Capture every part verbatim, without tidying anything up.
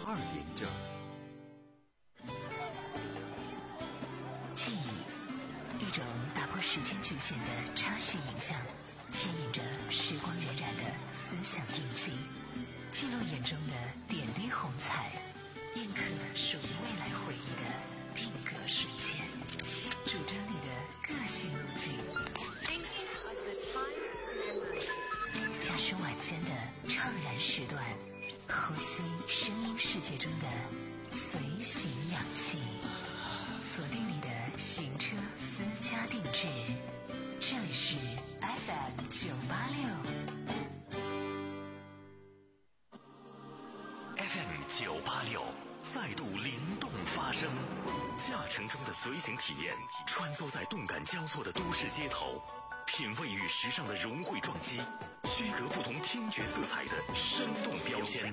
二零整。 记忆，一种打破时间局限的插叙影像，牵引着时光荏苒的思想印记，记录眼中的点滴红彩，印刻属于未来回忆的定格瞬间，主张你的个性路径。驾驶晚间的怅然时段，呼吸声音世界中的随行氧气，锁定你的行车私家定制。这里是 F M 九八六 F M 九八六再度灵动发声，驾乘中的随行体验，穿梭在动感交错的都市街头，品味与时尚的融汇撞击，区隔不同听觉色彩的生动标签。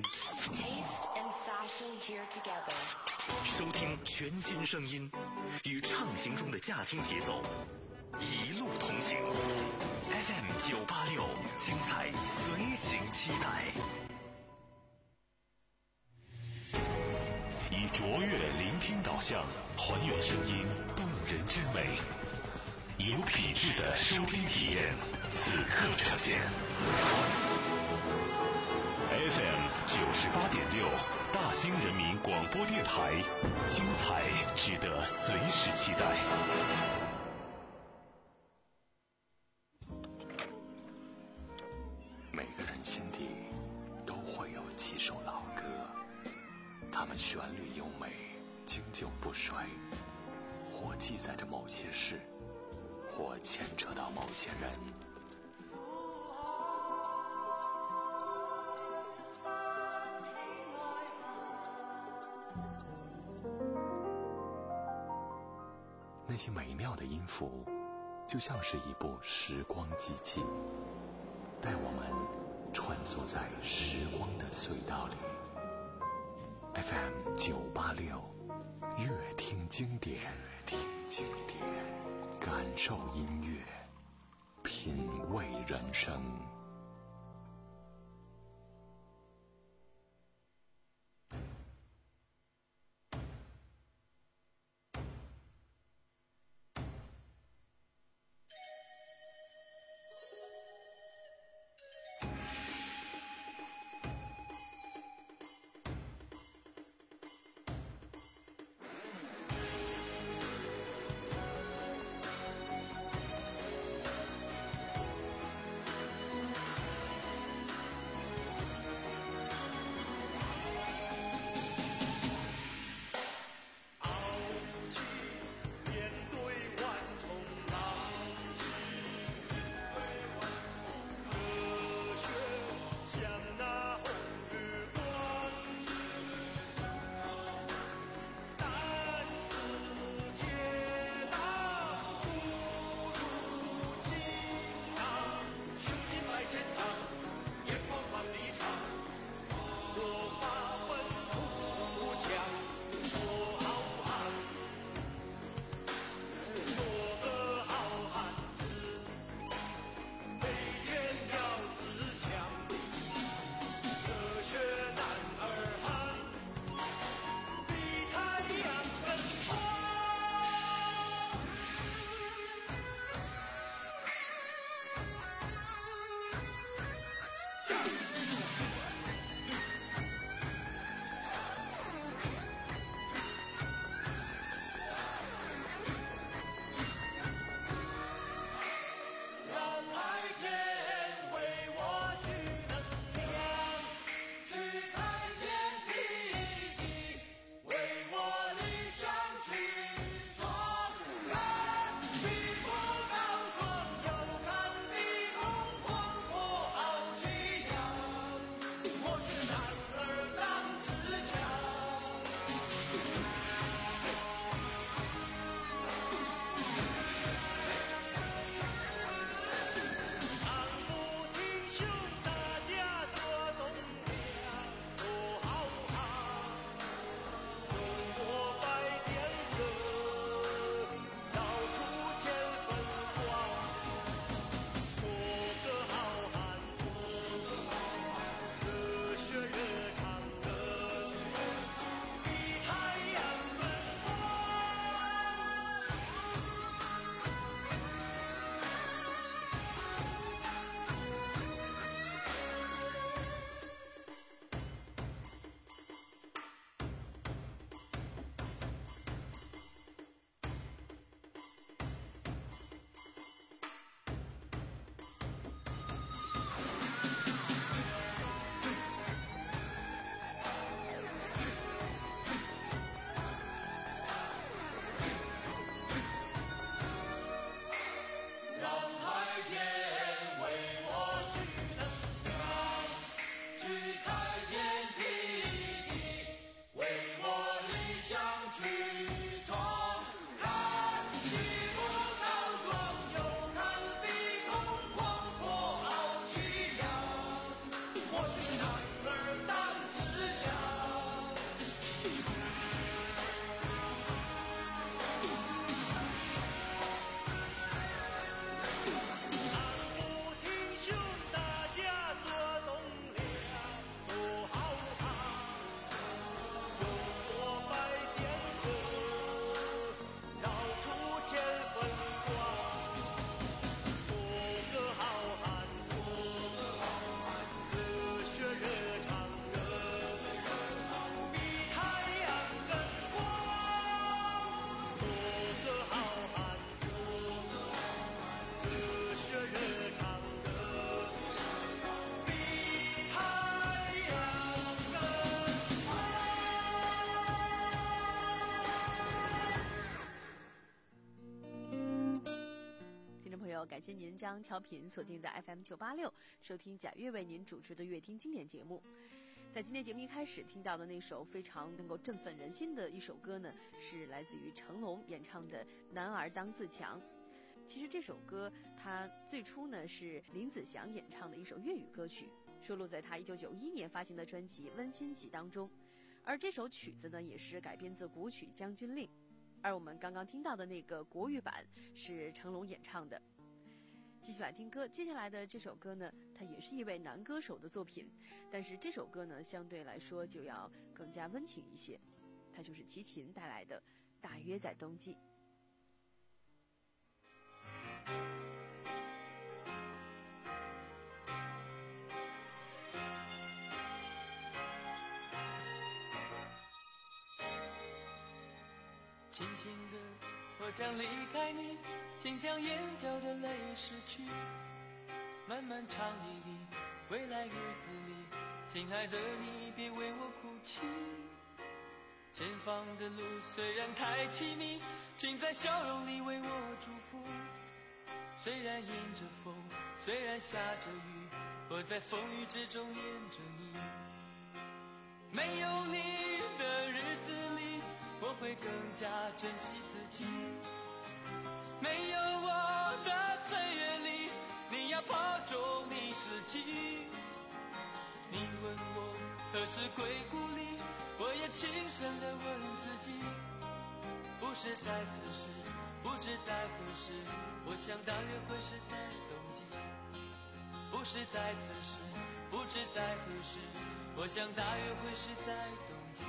收听全新声音，与畅行中的驾听节奏一路同行。F M 九八六，精彩随行期待。以卓越聆听导向，还原声音动人之美，以有品质的收听体验，此刻呈现。F M 九十八点六，大兴人民广播电台，精彩值得随时期待。每个人心底都会有几首老歌，它们旋律优美，经久不衰，或记载着某些事，或牵扯到某些人。那些美妙的音符，就像是一部时光机器，带我们穿梭在时光的隧道里。F M 九八六，乐听经典，听经典，感受音乐，品味人生。 好，感谢您将调频锁定在 F M 九八六，收听贾月为您主持的乐听经典节目。在今天节目一开始听到的那首非常能够振奋人心的一首歌呢，是来自于成龙演唱的《男儿当自强》。其实这首歌它最初呢是林子祥演唱的一首粤语歌曲，收录在他一九九一年发行的专辑《温馨集》当中。而这首曲子呢也是改编自古曲《将军令》，而我们刚刚听到的那个国语版是成龙演唱的。继续来听歌，接下来的这首歌呢，它也是一位男歌手的作品，但是这首歌呢相对来说就要更加温情一些，它就是齐秦带来的《大约在冬季》。 轻轻的，我将离开你，请将眼角的泪拭去。漫漫长夜里，未来日子里，亲爱的你别为我哭泣。前方的路虽然太凄迷，请在笑容里为我祝福。虽然迎着风，虽然下着雨，我在风雨之中念着你。没有你的日子里，我会更加珍惜自己。没有我的岁月里，你要保重你自己。你问我何时归故里，我也轻声地问自己。不是在此时，不知在何时，我想大约会是在冬季。不是在此时，不知在何时，我想大约会是在冬季。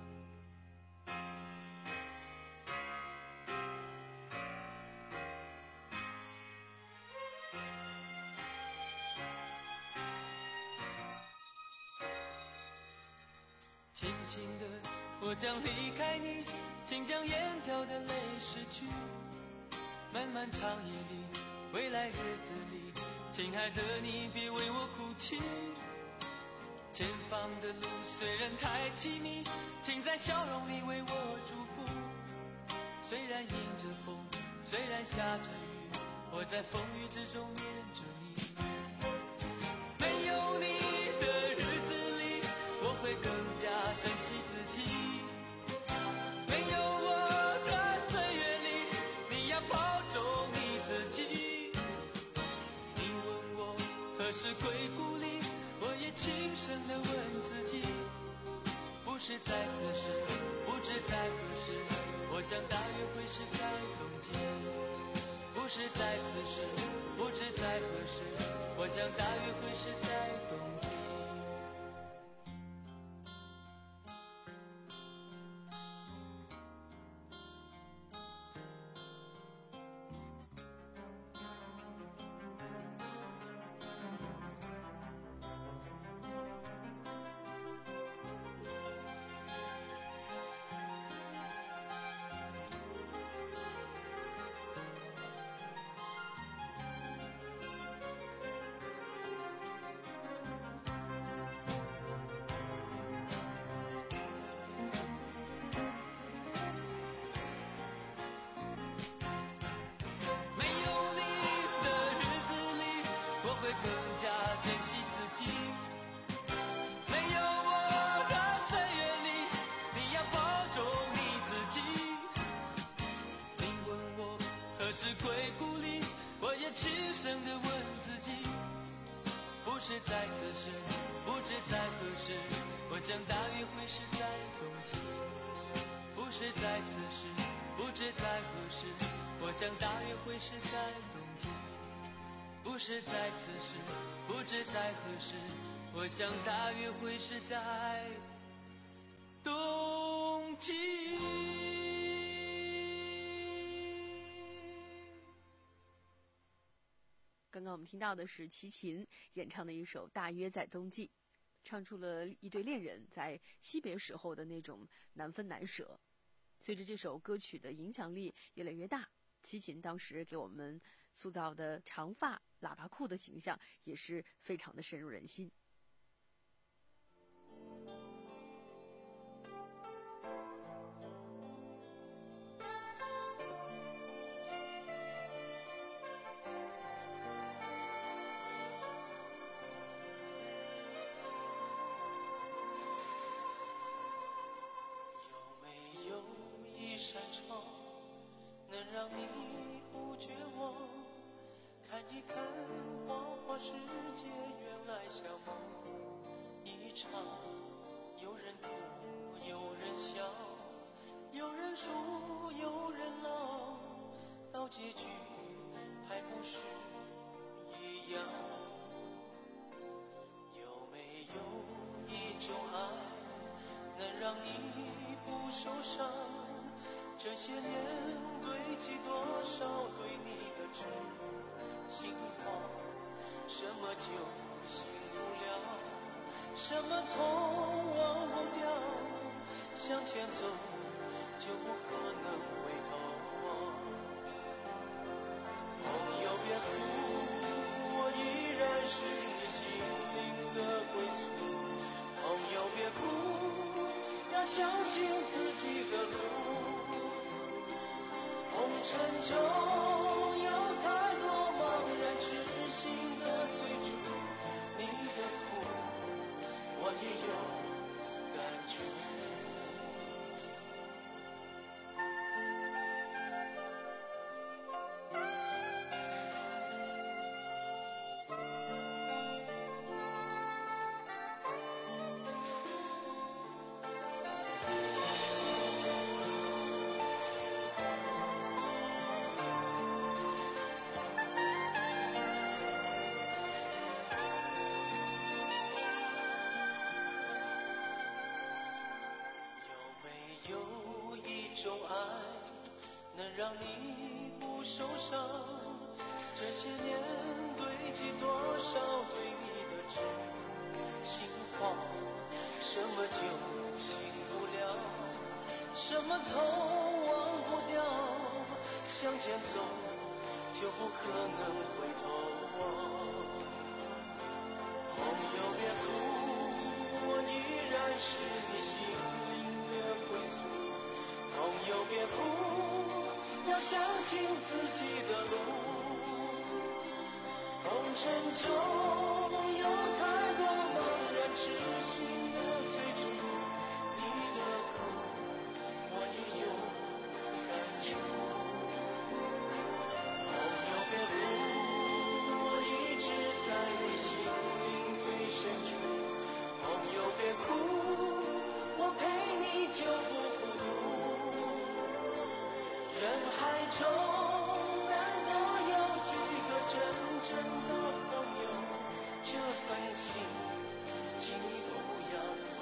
轻轻的，我将离开你，请将眼角的泪拭去。漫漫长夜里，未来日子里，亲爱的你别为我哭泣。前方的路虽然太凄迷，请在笑容里为我祝福。虽然迎着风，虽然下着雨，我在风雨之中念着你。没有你的日子里，我会更加珍惜自己。没有我的岁月里，你要保重你自己。你问我何时归故里，我也轻声地问自己。不是在此时，不知在何时，我想大约会是在冬季。不是在此时，不知在何时，我想大约会是在冬季。何时归故里，我也轻声地问自己。不是在此时，不知在何时，我想大约会是在冬季。不是在此时，不知在何时，我想大约会是在冬季。不是在此时，不知在何时，我想大约会是在冬季。 刚刚我们听到的是齐秦演唱的一首《大约在冬季》，唱出了一对恋人在惜别时候的那种难分难舍。随着这首歌曲的影响力越来越大，齐秦当时给我们塑造的长发喇叭裤的形象也是非常的深入人心。 让你不绝望，看一看花花世界，原来像梦一场。有人哭，有人笑，有人输，有人老，到结局还不是一样。有没有一种爱能让你不受伤？这些年堆积多少对你的真心话，什么就醒不了，什么痛忘不掉，向前走就不可能回头望。朋友别哭，我依然是你心灵的归宿。朋友别哭，要相信自己的路。红尘中有太多茫然痴心的追逐，你的苦我也有感触。让你不受伤，这些年堆积多少对你的真心话，什么就醒不了，什么痛忘不掉，向前走就不可能回头望。朋友别哭，我依然是你心灵的归宿。朋友别哭，要相信自己的路。红尘中有太多茫然痴心的追逐，你的苦我也有感触。朋友别哭，我一直在你心灵最深处。朋友别哭，我陪你就不孤独。人海中难得有几个真正的朋友，这份情请你不要不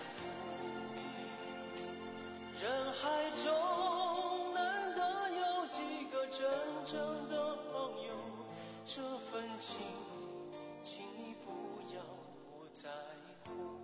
在乎。人海中难得有几个真正的朋友，这份情请你不要不在乎。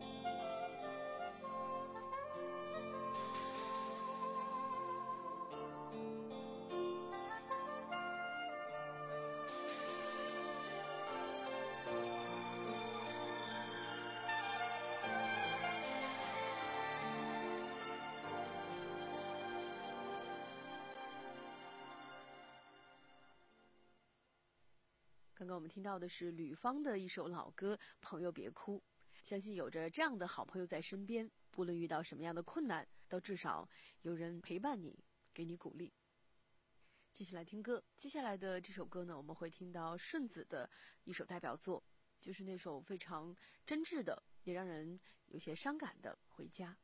刚刚我们听到的是吕方的一首老歌《朋友别哭》，相信有着这样的好朋友在身边，不论遇到什么样的困难，都至少有人陪伴你，给你鼓励。继续来听歌，接下来的这首歌呢，我们会听到顺子的一首代表作，就是那首非常真挚的，也让人有些伤感的《回家》。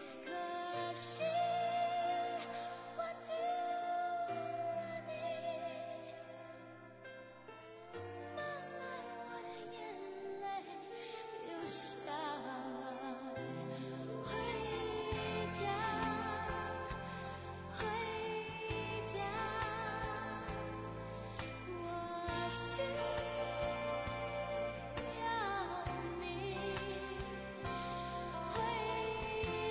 可惜我丢了你。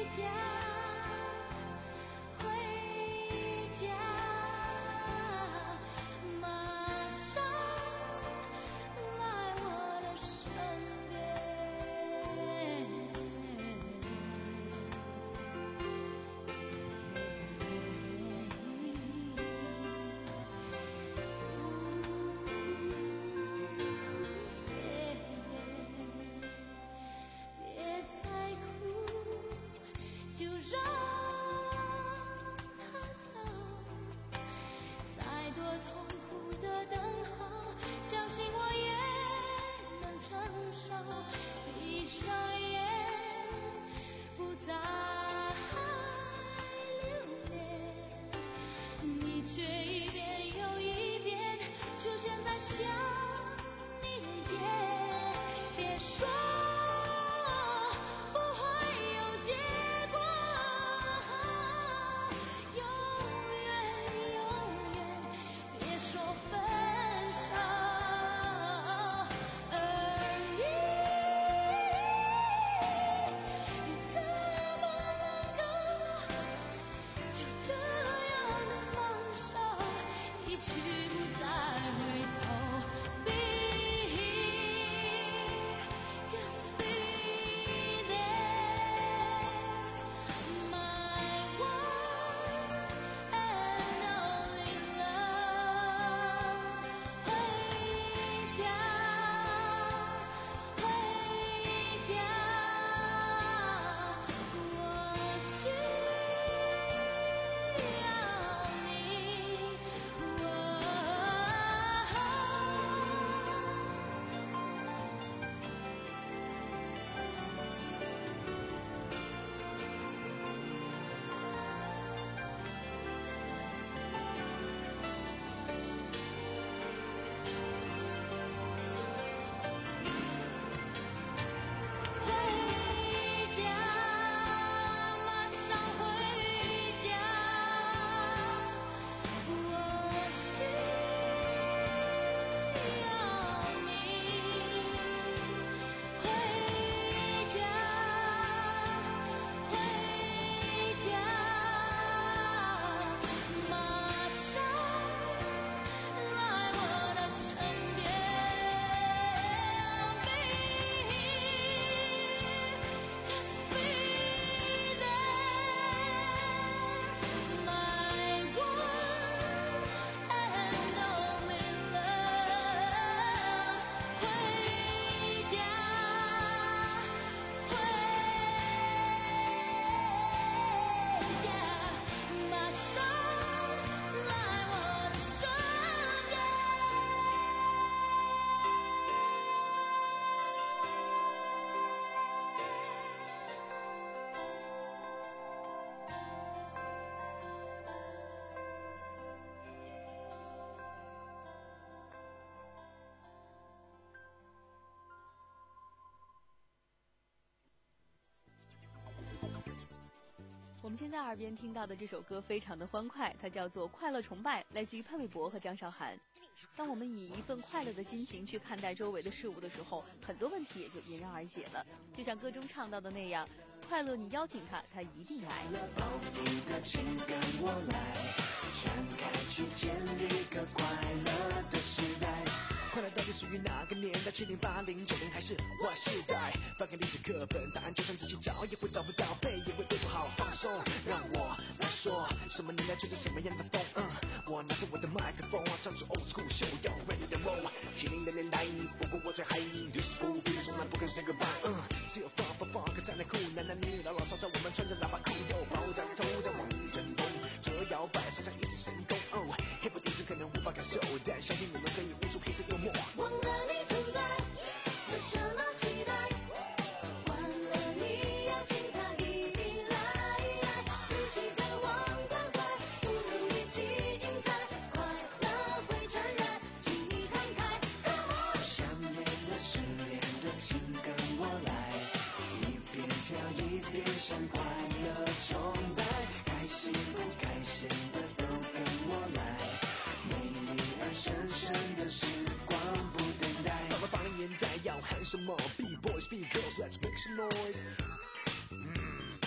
我们现在耳边听到的这首歌非常的欢快，它叫做《快乐崇拜》，来自于潘玮柏和张韶涵。当我们以一份快乐的心情去看待周围的事物的时候，很多问题也就迎刃而解了。就像歌中唱到的那样，快乐你邀请他，他一定来。 报复的情跟我来，传开去建立个快乐的时代。快乐到底属于哪个年代？七零八零九零还是 Y 世代？翻开历史课本，答案就算自己找也会找不到，背也会背不好。放松，让我来说，什么年代吹着什么样的风？嗯，我拿着我的麦克风，唱出 old school show，要 ready to roll。七零的年代，不过我最嗨，历史不变，从来不肯 say goodbye。嗯，只有放放放个在内裤，男男女女老老少少，我们穿着喇叭裤，又爆炸头在往里阵风，左右摇摆，上下一直神功。哦 ，hip 电视可能无法感受，但相信你们可以悟出黑色幽默。 忘了你存在，有什么期待？忘了你邀请他一定来，与其渴望关怀，不如一起精彩。快乐会传染，请你看开。 想念的、失恋的，请跟我来，一边跳一边向快乐崇拜，开心不开心的都跟我来，美丽而神圣的时光不等待。到了八零年代要喊什么 ？B boys, B girls, let's make some noise。嗯，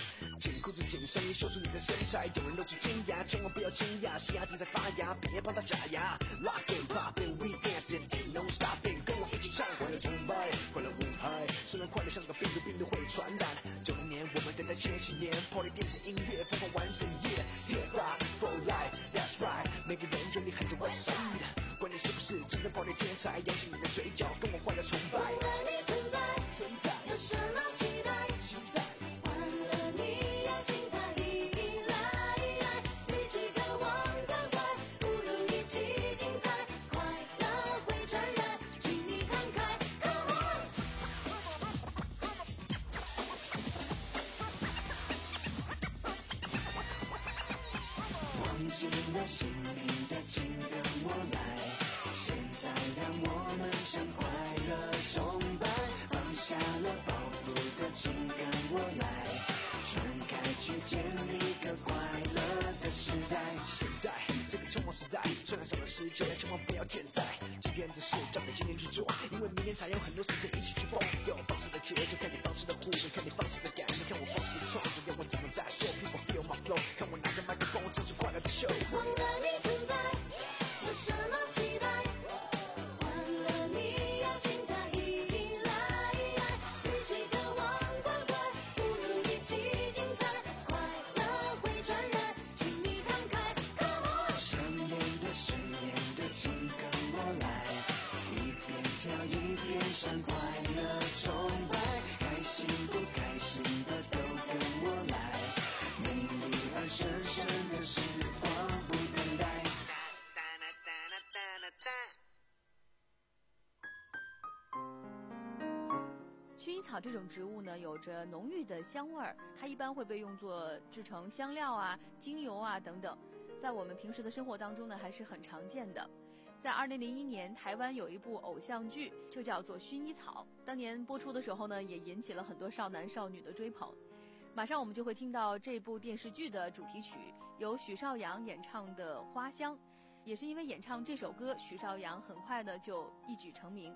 紧，裤子紧身衣秀出你的身材，有人露出惊讶，千万不要惊讶，新芽正在发芽，别帮它假牙。Rock and poppin', we dancing, ain't no stopping， 跟我一起唱，快乐崇拜，快乐舞嗨。虽然快乐像个病毒，病毒会传染。九零年我们等待千禧年 ，Party 电子音乐疯狂完整夜 ，Hip Hop for life, that's right， 每个人嘴里喊着 West Side， 管你是不是真正 Party 天才，扬起你的嘴角，跟我快乐崇拜。 忘了你存在， 存在， 有什么期待？ 期待。 忘了你要进它一一来来，比起渴望关怀，不如一起精彩，快乐会传染，请你看开 ，Come on。 忘记了姓名的，请跟我来。现在让我们向快乐崇拜，放下了包袱的，请跟我来。传开去建立个快乐的时代。现在这个匆忙时代，虽然少了时间，千万不要倦怠。今天的事交给今天去做，因为明天才有很多时间一起去疯。有方式的节奏，看你方式的互动，看你方式的感觉，看我方式的创作，要我怎么再说 ？People feel my flow， 看我拿着麦克风，唱出快乐的秀。 忘了你存在，有什么期待？忘了你要进它一一来来，比起渴望关怀，不如一起精彩，快乐会传染，请你看开 ，Come on。 想念的、失恋的，请跟我来，一边跳一边向快乐崇拜，开心不开心的都跟我来，美丽而深深的时光不等待。 薰衣草这种植物呢，有着浓郁的香味儿，它一般会被用作制成香料啊、精油啊等等，在我们平时的生活当中呢，还是很常见的。在二零零一年，台湾有一部偶像剧，就叫做《薰衣草》，当年播出的时候呢，也引起了很多少男少女的追捧。马上我们就会听到这部电视剧的主题曲，由许绍洋演唱的《花香》，也是因为演唱这首歌，许绍洋很快的就一举成名。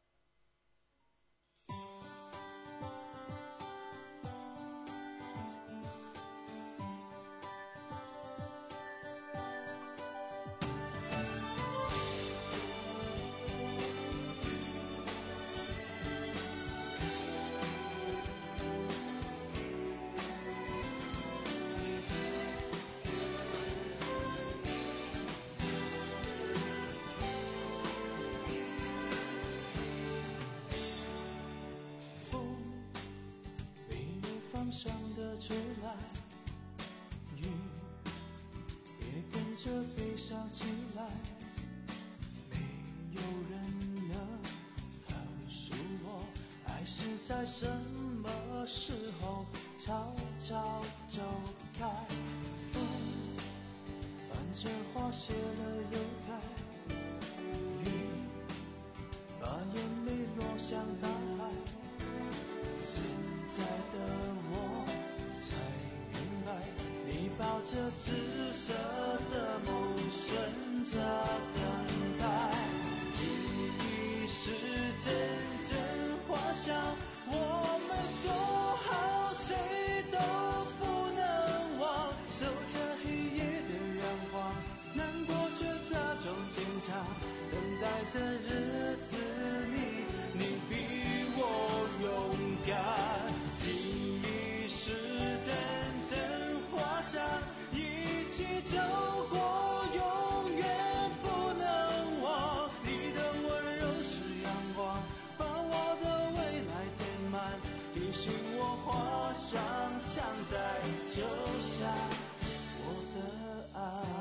方向的吹来，雨也跟着悲伤起来，没有人能告诉我，爱是在什么时候悄悄走开。风伴着花谢了又开，雨把眼泪落向大海，现在的我才明白，你抱着紫色的梦，顺着等待。记忆是阵阵花香，我们说好谁都不能忘。守着黑夜的阳光，难过却假装坚强。等待的日子里，你比我勇敢。记忆是阵阵花香，一起走过，永远不能忘。你的温柔是阳光，把我的未来填满，提醒我花香常在，就像我的爱。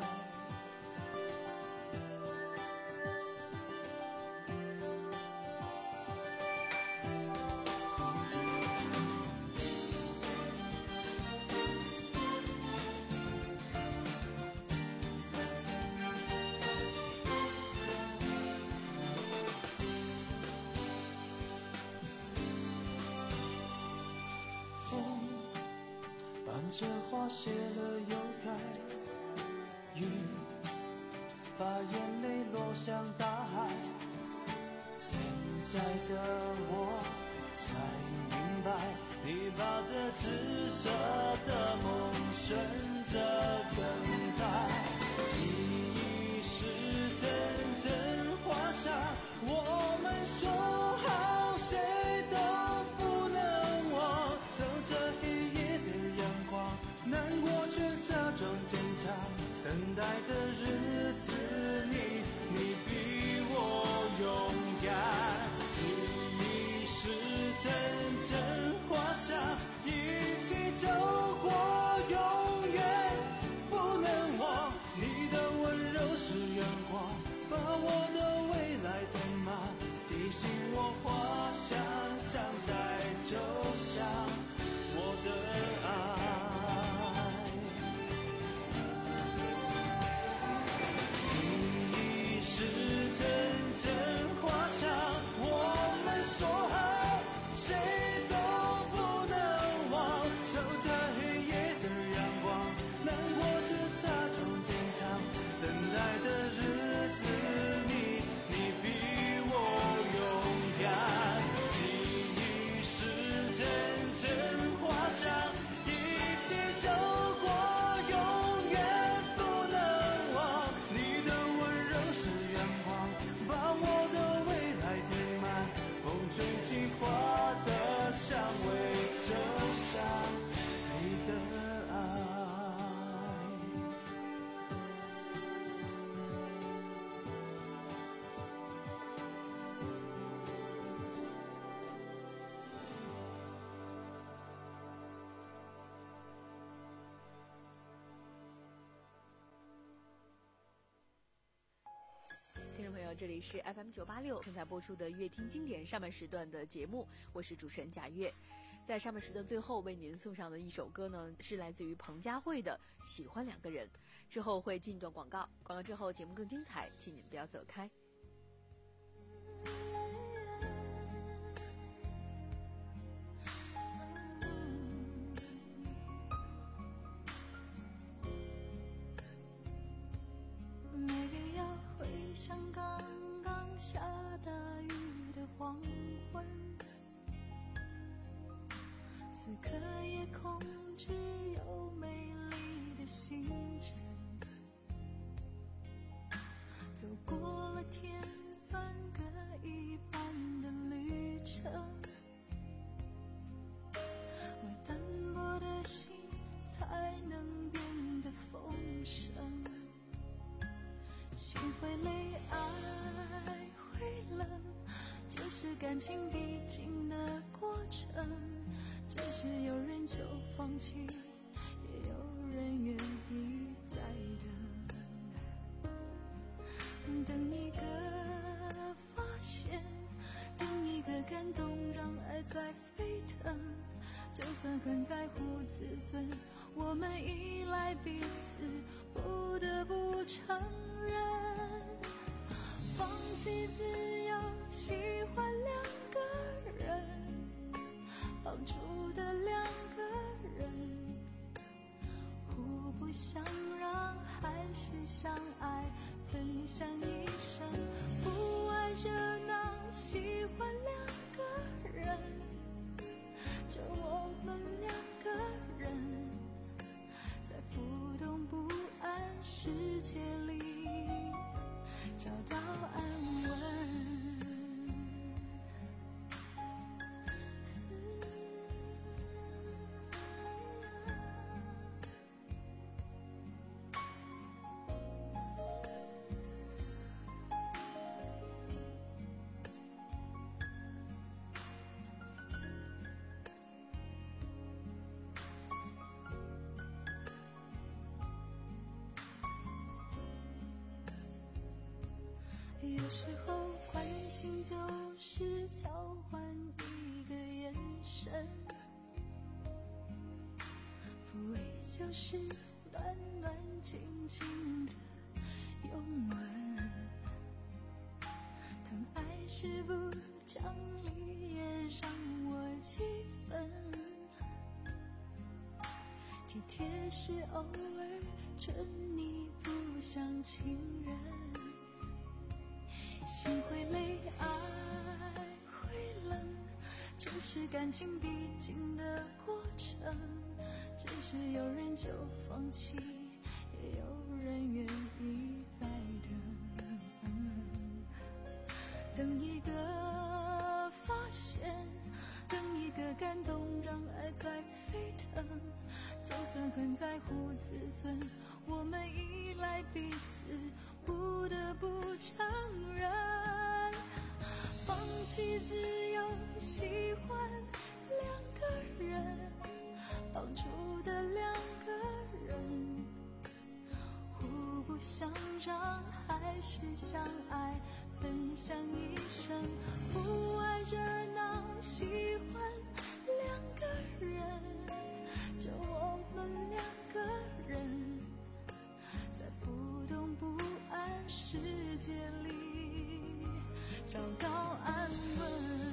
这花谢了又开，雨把眼泪落向大海。现在的我才明白， 你抱着紫色的梦，选择等待。记忆是阵阵花香，我们说好谁都不能忘。走着黑夜的阳光，难过却假装坚强。等待的日子里，你比我勇敢。记忆是阵阵花香，一起走过永远不能忘。你的温柔是阳光，把我的未来填满，提醒我花香常在，就像我的爱。记忆是阵阵花香，我们说好谁都不能忘。守着黑夜的阳光，难过却假装坚强。等待的日子里，你比我勇敢。记忆是阵阵花香，一起走过永远不能忘。你的温柔是阳光，把我的未来填满。风吹起花的香味，就像你的爱。 听众朋友，这里是 F M 九八六正在播出的乐听经典上半时段的节目，我是主持人贾月。在上半时段最后为您送上的一首歌呢，是来自于彭佳慧的《喜欢两个人》。之后会进一段广告，广告之后节目更精彩，请您不要走开。 每个要回想刚刚下大雨的黄昏，此刻夜空只有美丽的星辰，走过了天算各一半的旅程，我单薄的心才能变得丰盛。心会累，爱会冷，这是感情必经的过程。只是有人就放弃，也有人愿意再等。等一个发现，等一个感动，让爱在沸腾。就算很在乎自尊，我们依赖彼此，不得不承认，放弃自由，喜欢两个人，绑住的两个人，互不相让，还是相爱，分享一生，不爱热闹，喜欢两个人，就我们两个人，在浮动不安世界里找到安稳。有时候关心就是交换一个眼神，抚慰就是暖暖静静的拥吻，疼爱是不讲理也让我气愤，体贴是偶尔准你不像情人，心会累，爱会冷， 只是感情必经的过程，只是有人就放弃，也有人愿意再等，等一个发现，等一个感动，让爱在沸腾。就算很在乎自尊，我们依赖彼此，不得不承认，放弃自由，喜欢两个人，绑住的两个人，互不相让，还是相爱，分享一生，不爱热闹，喜欢两个人，就我们两个人，在浮动不安世界里找到安稳。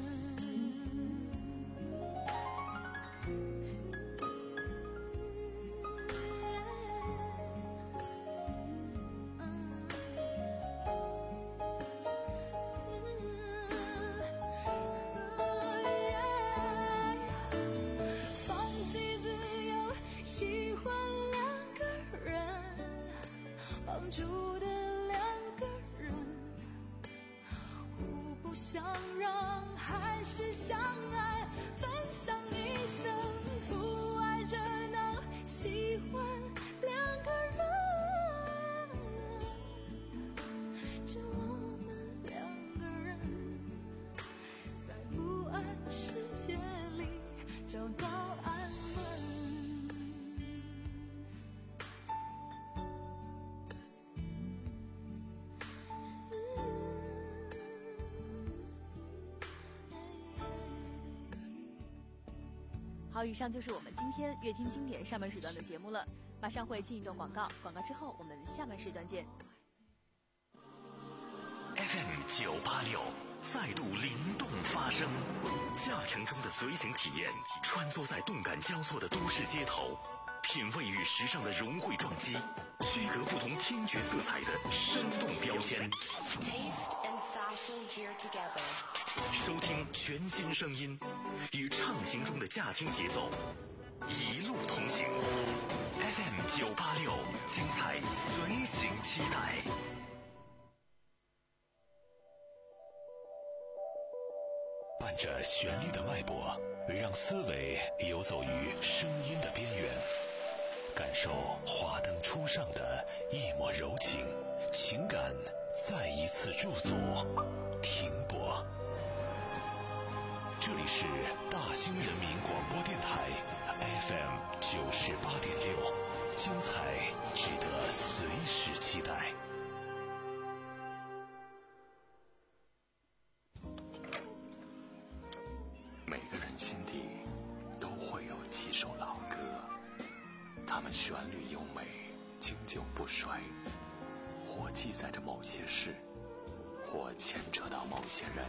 绑住的两个人，互不相让，还是相爱，分享一生，不爱热闹，喜欢两个人，就我们两个人，在不安世界里找到安稳。 好，以上就是我们今天乐听经典上半时段的节目了，马上会进一段广告，广告之后我们下半时段见。 F M 九八六再度灵动发声，驾乘中的随行体验，穿梭在动感交错的都市街头，品味与时尚的融汇撞击，区隔不同听觉色彩的生动标签。收听全新声音，与畅行中的驾听节奏，一路同行。F M 九八六，精彩随行期待。伴着旋律的脉搏，让思维游走于声音的边缘，感受华灯初上的一抹柔情，情感再一次驻足停泊。这里是大兴人民广播电台 F M 九十八点六，精彩值得随时期待。每个人心底都会有几首老歌，它们旋律优美，经久不衰，或记载着某些事，或牵扯到某些人。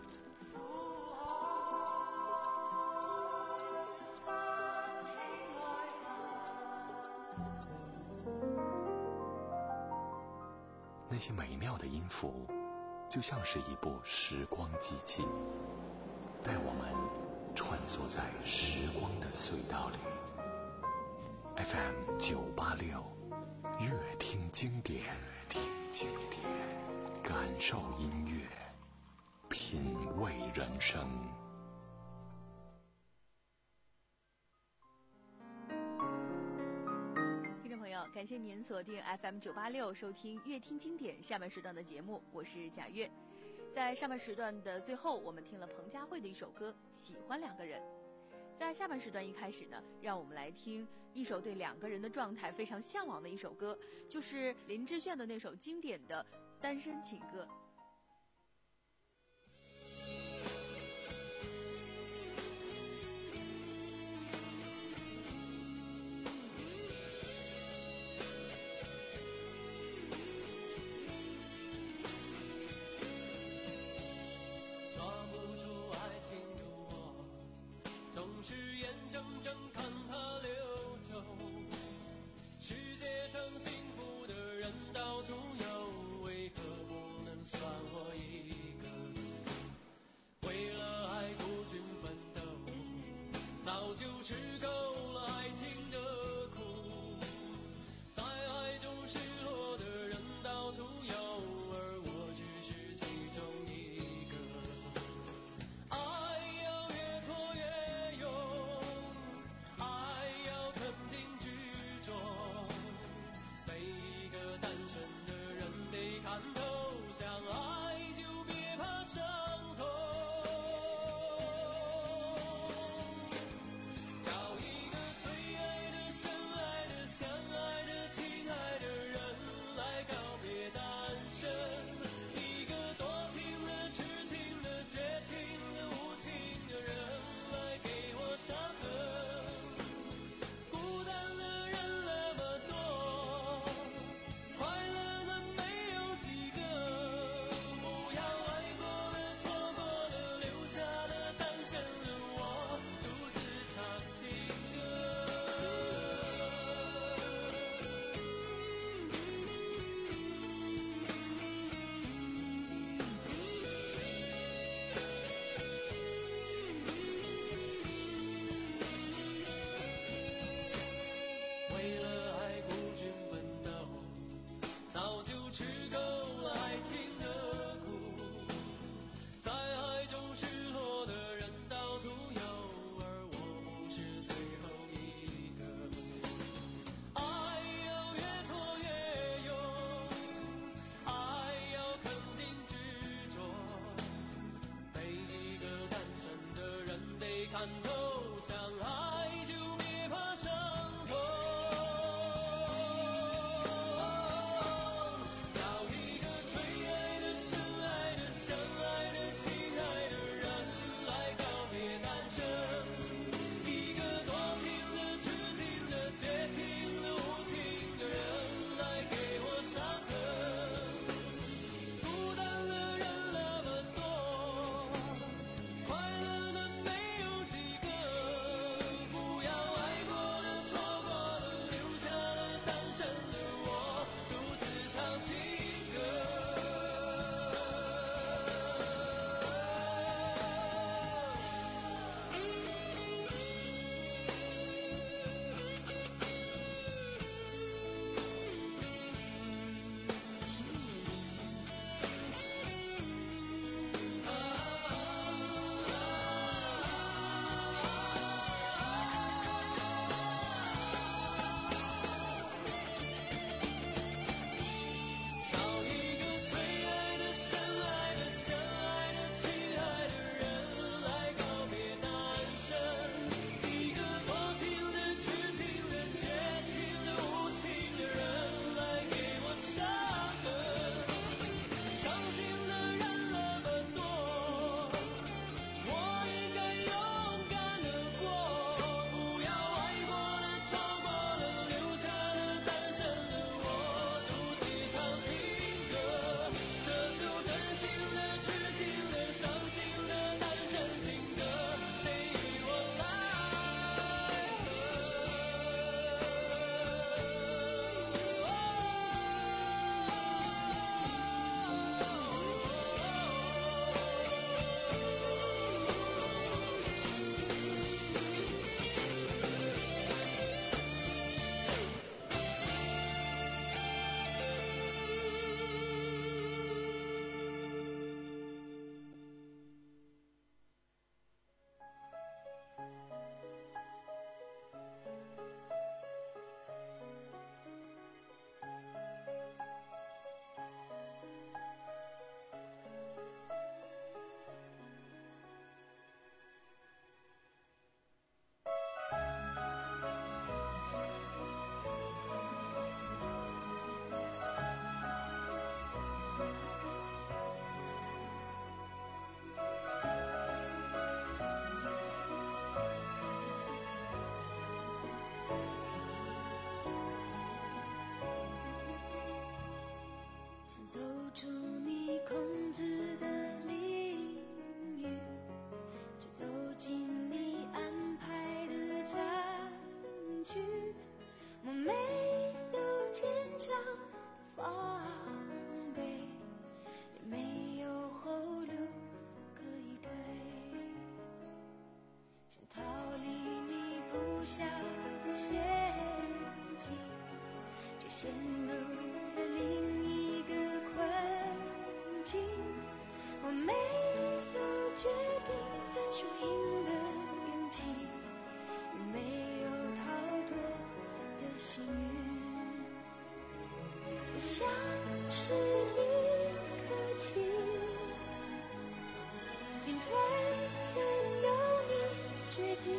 那些美妙的音符，就像是一部时光机器，带我们穿梭在时光的隧道里。F M 九八六，乐听经典，听经典，感受音乐，品味人生。 感谢您锁定 F M 九八六收听乐听经典下半时段的节目，我是贾月。在上半时段的最后，我们听了彭佳慧的一首歌《喜欢两个人》。在下半时段一开始呢，让我们来听一首对两个人的状态非常向往的一首歌，就是林志炫的那首经典的《单身情歌》。 是眼睁睁看它流走，世界上幸福的人到处有，为何不能算吃够了爱情的苦，在爱中失落的人到处有，而我只是其中一个。爱要越挫越勇，爱要肯定执着，每一个单身的人得看透，相爱就别怕伤痛。找一个最爱的、深爱的、相爱的、亲爱的人来告别单身，一个多情的、痴情的、绝情的、无情的人来给我伤痕。孤单的人那么多，快乐的没有几个，不要爱过了、错过了、留下了单身的我，独自唱情歌。为了爱孤军奋斗，早就吃够了爱情的苦，在爱中失落的人到处有，而我不是最后一个。爱要越挫越勇，爱要肯定执着，每一个单身的人得看透，相爱就别怕伤痛。找一个最爱的、深爱的、相爱的、亲爱的人来告别单身，一个多情的、痴情的、绝情的、无情的人来给我伤痕。孤单的人那么多，快乐的没有几个，不要爱过了、错过了、留下了单身的我，独自唱情歌。找一个最爱的、深爱的、相爱的、亲爱的人来告别单身，一个多情的、痴情的、绝情的、无情的人来给我伤痕。伤心的人那么多，我应该勇敢地过，不要爱过了、错过了、留下了单身的我，独自唱情歌。这首真心的、痴情的、伤心的单身情歌，谁与我来想走出你控制的领域，去走进你安排的战局。我没有坚强的防备，也没有后路可以退，想逃离你。 我像是一颗棋，进退任由你决定。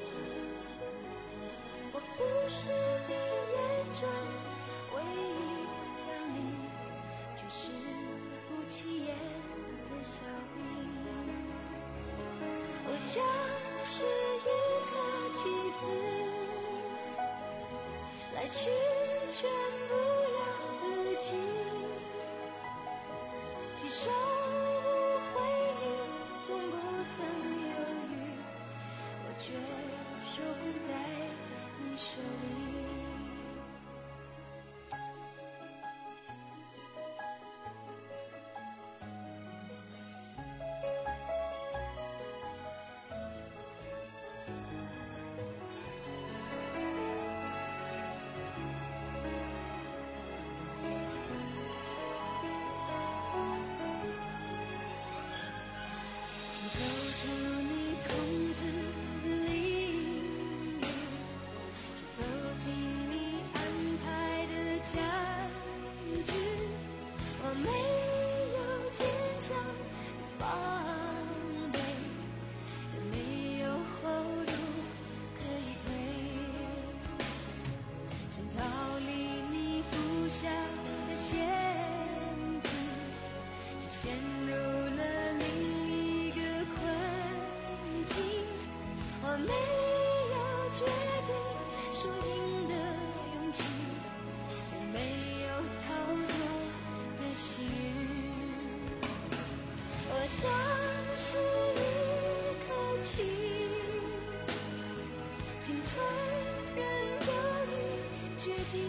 我不是你眼中唯一将你举世不起眼的小兵。我像是一颗棋子，来去全不由自己，几手无悔你从不曾犹豫，我却手控在你手里。走出你控制的领域，去走进你安排的战局。我没有坚强的防备，也没有后路可以退，想逃离你布下的陷阱，却陷入了另一个困境。我没有决定输赢的勇气，也没有逃脱的幸运。我像是一颗棋，进退任由你决定。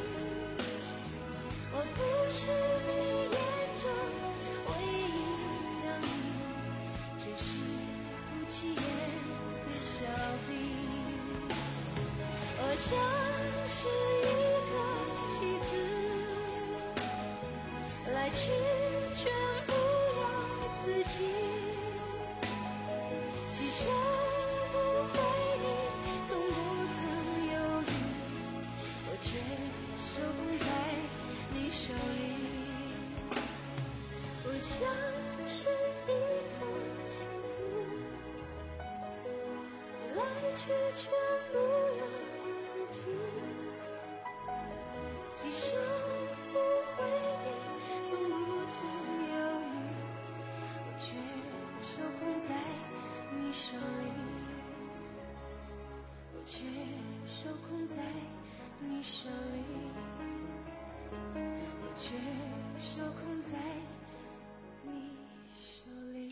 我不是你眼中唯一将你举世不起眼的小兵。我像是一颗棋子，来去全不由自己，几手不回你从不曾犹豫，我却手控在你手里。我像是一颗棋子，来去全不由自己，几手不回你从不曾犹豫，我却手控在你手里，我却手控在你手里，我却手控在你手里。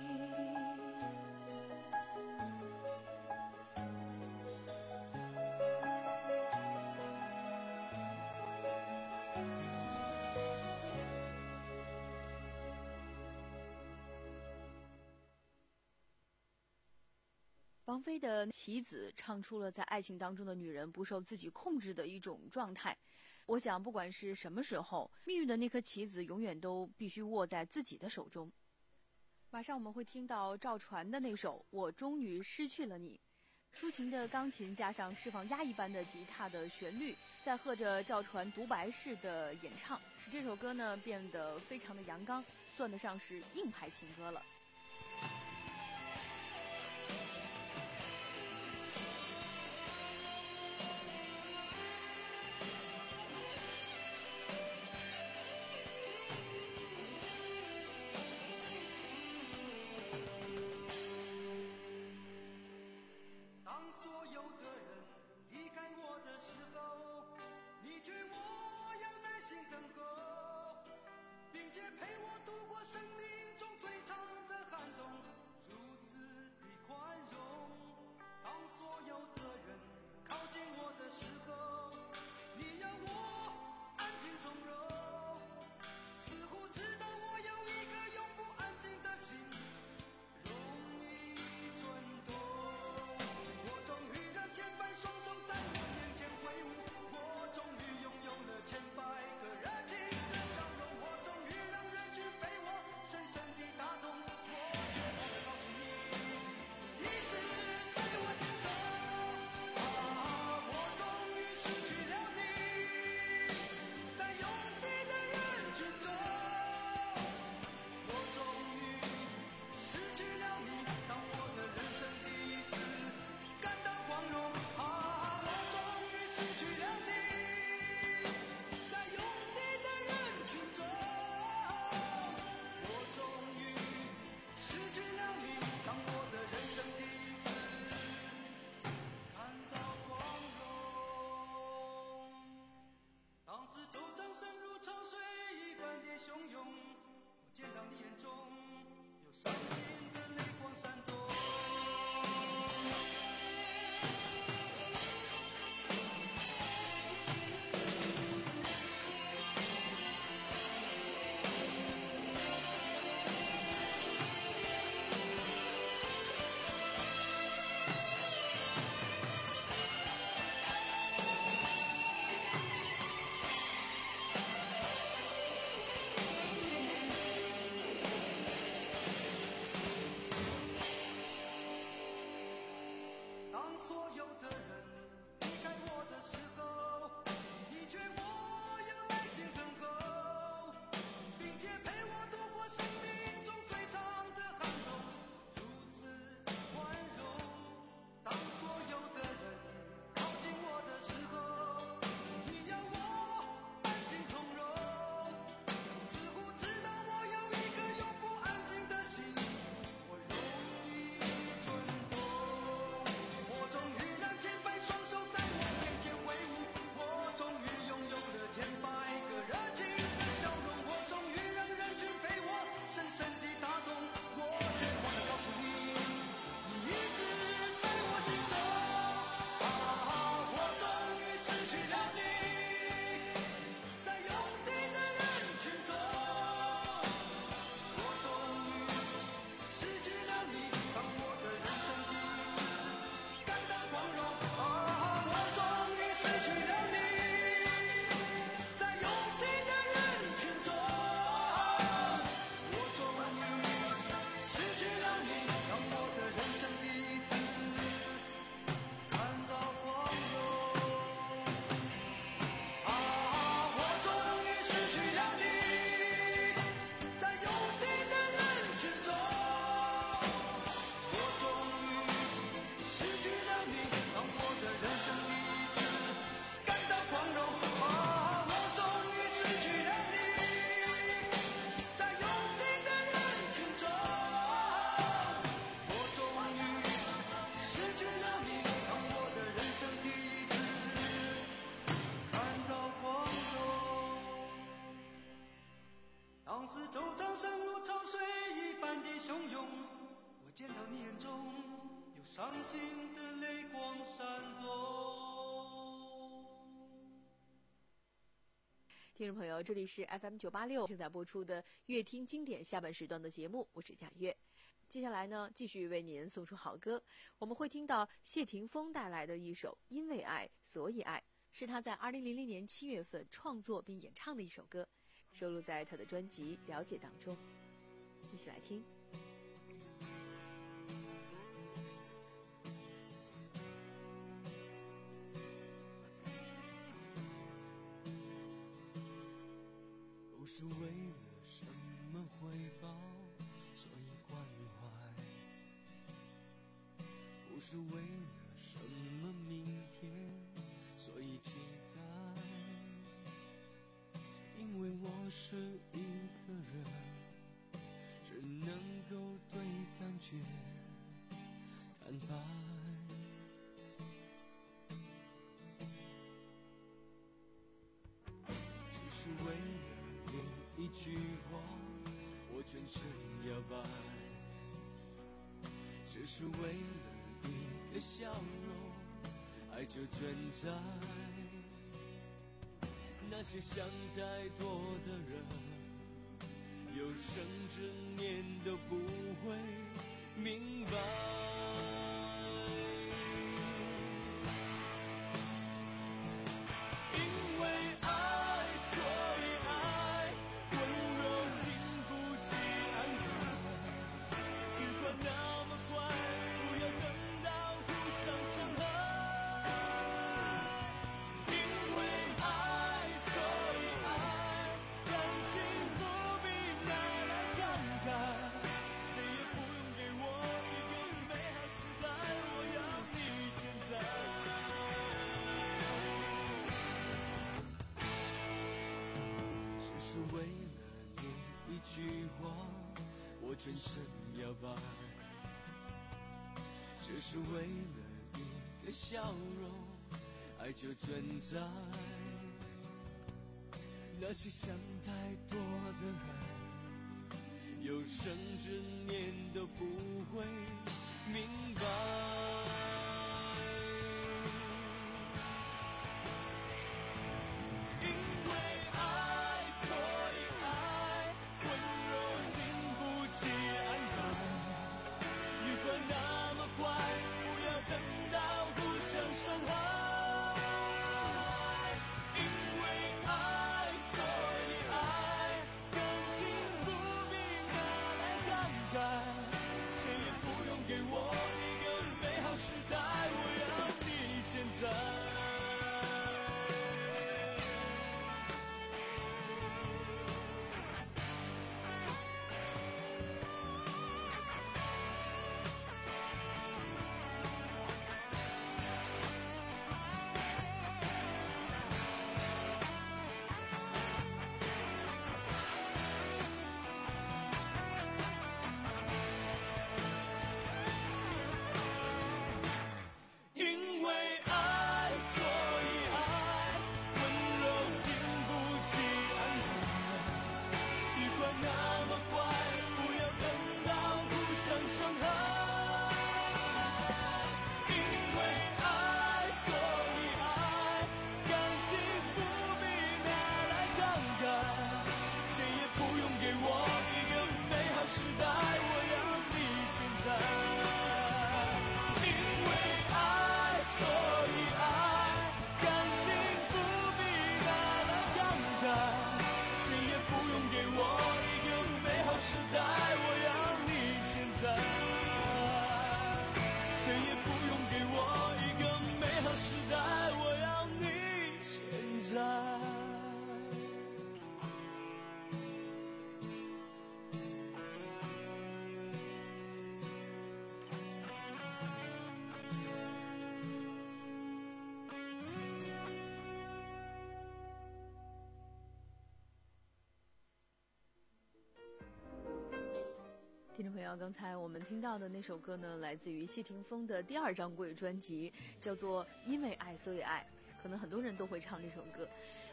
王菲的《棋子》唱出了在爱情当中的女人不受自己控制的一种状态。我想不管是什么时候，命运的那颗棋子永远都必须握在自己的手中。马上我们会听到赵传的那首《我终于失去了你》，抒情的钢琴加上释放压抑般的吉他的旋律，再和着赵传独白式的演唱，使这首歌呢变得非常的阳刚，算得上是硬派情歌了。 当所有的人离开我的时候，你劝我要耐心等候，并且陪我度过生命中最长的寒冬。 往事周章深如潮水一般的汹涌，我见到你眼中有伤心的泪光闪动。 听众朋友，这里是 F M 九八六正在播出的乐听经典下半时段的节目，我是贾月。接下来呢，继续为您送出好歌。我们会听到谢霆锋带来的一首《因为爱所以爱》，是他在二零零零年七月份创作并演唱的一首歌，收录在他的专辑《了解》当中。一起来听。 不是为了什么回报，所以关怀；不是为了什么明天，所以期待。因为我是一个人，只能够对感觉坦白。只是为了一句话，我全身摇摆，只是为了一个笑容，爱就存在。那些想太多的人，有生之年都不会明白。全身摇摆，只是为了一个笑容，爱就存在。那些想太多的人，有生之年都不会明白。 听众朋友，刚才我们听到的那首歌呢，来自于谢霆锋的第二张国语专辑，叫做《因为爱所以爱》。可能很多人都会唱这首歌。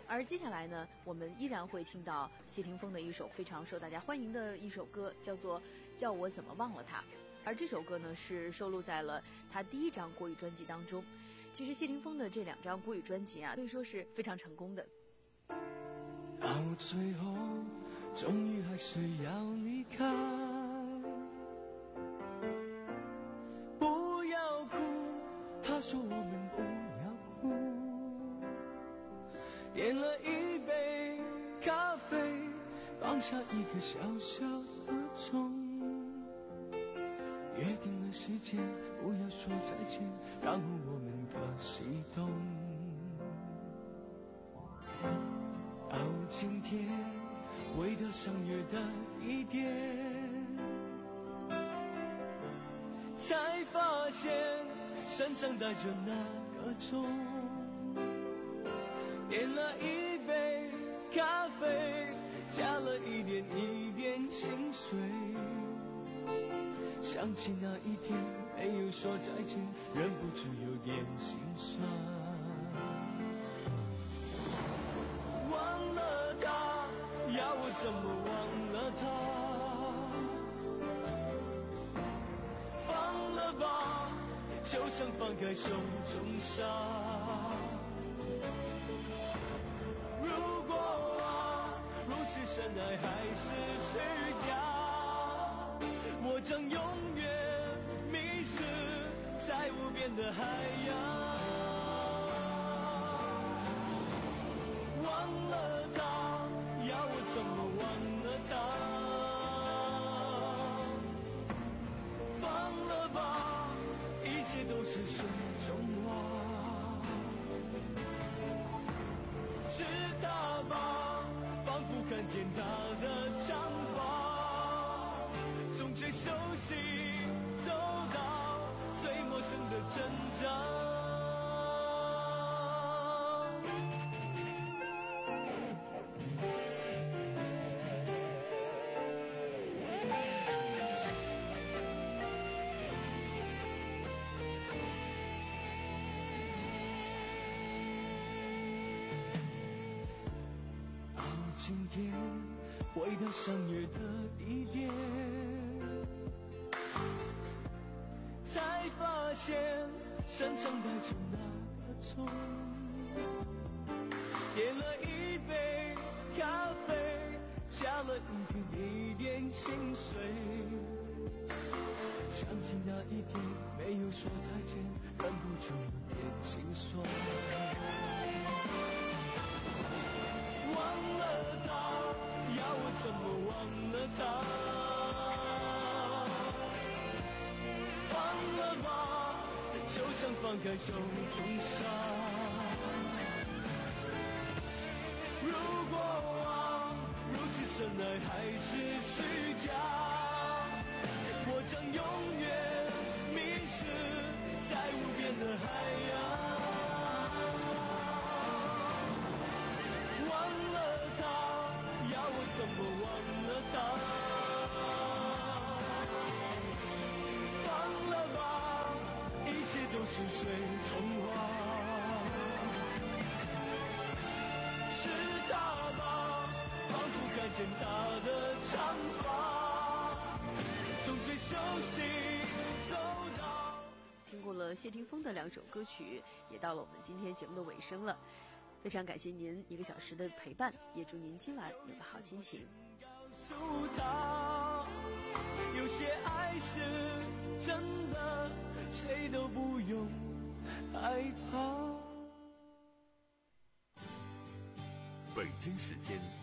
而接下来呢，我们依然会听到谢霆锋的一首非常受大家欢迎的一首歌，叫做《叫我怎么忘了他》。而这首歌呢，是收录在了他第一张国语专辑当中。其实谢霆锋的这两张国语专辑啊，可以说是非常成功的。 到最后，终于还是要离开。不要哭，他说我们不要哭。点了一杯咖啡，放下一个小小的钟。约定了时间，不要说再见，然后我们各西东。到今天，回到相约的地点，才发现身上带着那个钟。点了一杯咖啡，加了一点一点心碎。想起那一天没有说再见，忍不住有点心酸。忘了他，要我怎么忘了他？放了吧，就像放开手中沙。如果啊，如此深爱还是虚假，我将永远迷失在无边的海洋。忘了他，要我怎么忘了他？放了吧，一切都是水中花。是他吧，仿佛看见他的长发，从最熟悉走到最陌生的挣扎。到今天，回到相约的地点，才发现身上带着那个钟。点了一杯咖啡，加了一点一点心碎。想起那一天没有说再见，忍不住有点心酸。忘了他，要我怎么忘了他？放了吧，就像放开手中沙。如果啊，如此深爱还是虚假，我将永远迷失在无边的海洋。忘了他，要我怎么忘了他？放了吧，一切都是水中花。是他吧，仿佛看见他的长发，从最熟悉走到。 听过了谢霆锋的两首歌曲，也到了我们今天节目的尾声了。非常感谢您一个小时的陪伴，也祝您今晚有个好心情。 告诉他，有些爱是真的，谁都不用害怕。 北京时间